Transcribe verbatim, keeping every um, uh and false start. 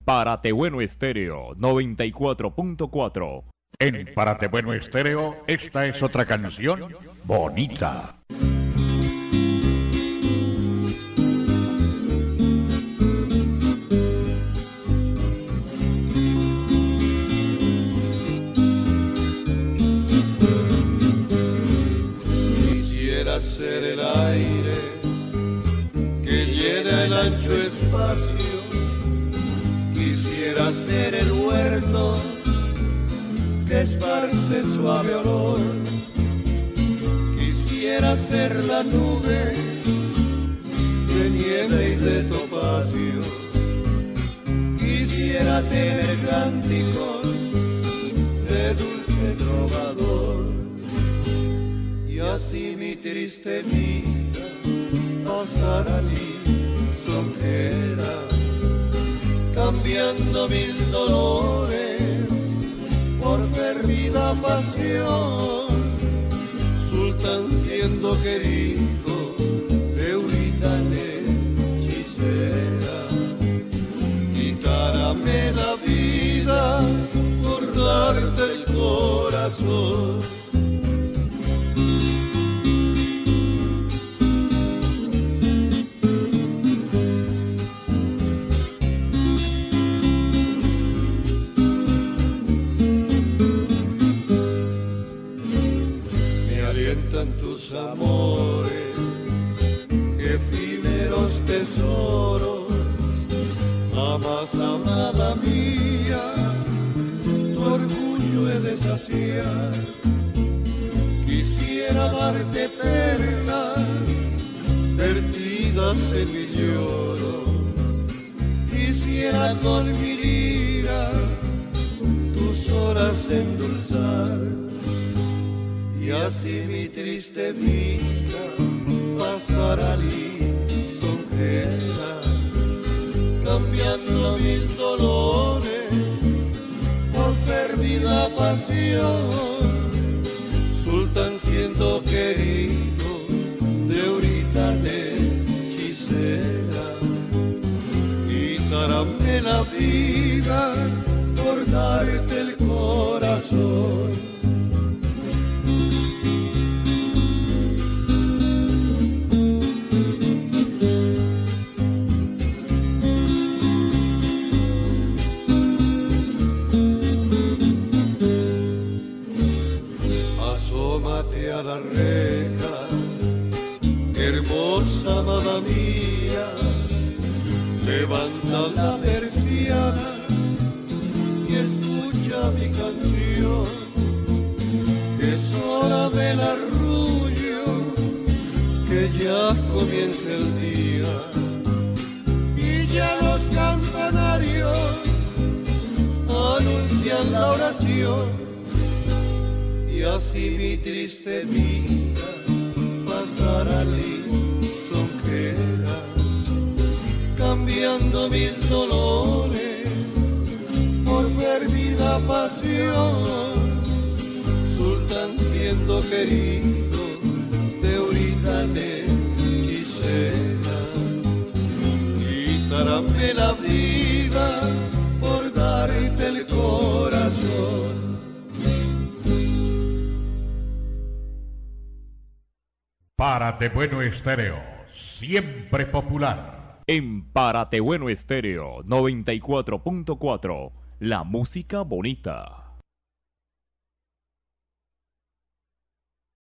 Párate Bueno Estéreo noventa y cuatro punto cuatro. En Párate Bueno Estéreo, esta es otra canción bonita. Quisiera ser el aire que llena el ancho espacio. Quisiera ser el huerto que esparce suave olor. Quisiera ser la nube de nieve y de topacio. Quisiera tener cánticos de dulce trovador. Y así mi triste vida pasará lisonjera, cambiando mil dolores por fervida pasión. Sultán siendo querido de una hechicera, quitárame la vida por darte el corazón. Tus amores, efímeros tesoros, amas amada mía, tu orgullo he de saciar. Quisiera darte perlas vertidas en mi lloro. Quisiera con mi lira tus horas endulzar. Y así mi triste vida pasará lisonjera, cambiando mis dolores por fervida pasión. Sultán siendo querido de ahorita hechicera, quitárame la vida por darte el corazón. A la reja, hermosa amada mía, levanta la persiana y escucha mi canción, que es hora del arrullo, que ya comienza el día y ya los campanarios anuncian la oración. Y así mi triste vida pasará lisonjera, cambiando mis dolores por fervida pasión. Sultán siendo querido de ahorita hechicera, quitárame la vida por darte el corazón. Párate Bueno Estéreo, siempre popular. En Párate Bueno Estéreo noventa y cuatro punto cuatro, la música bonita.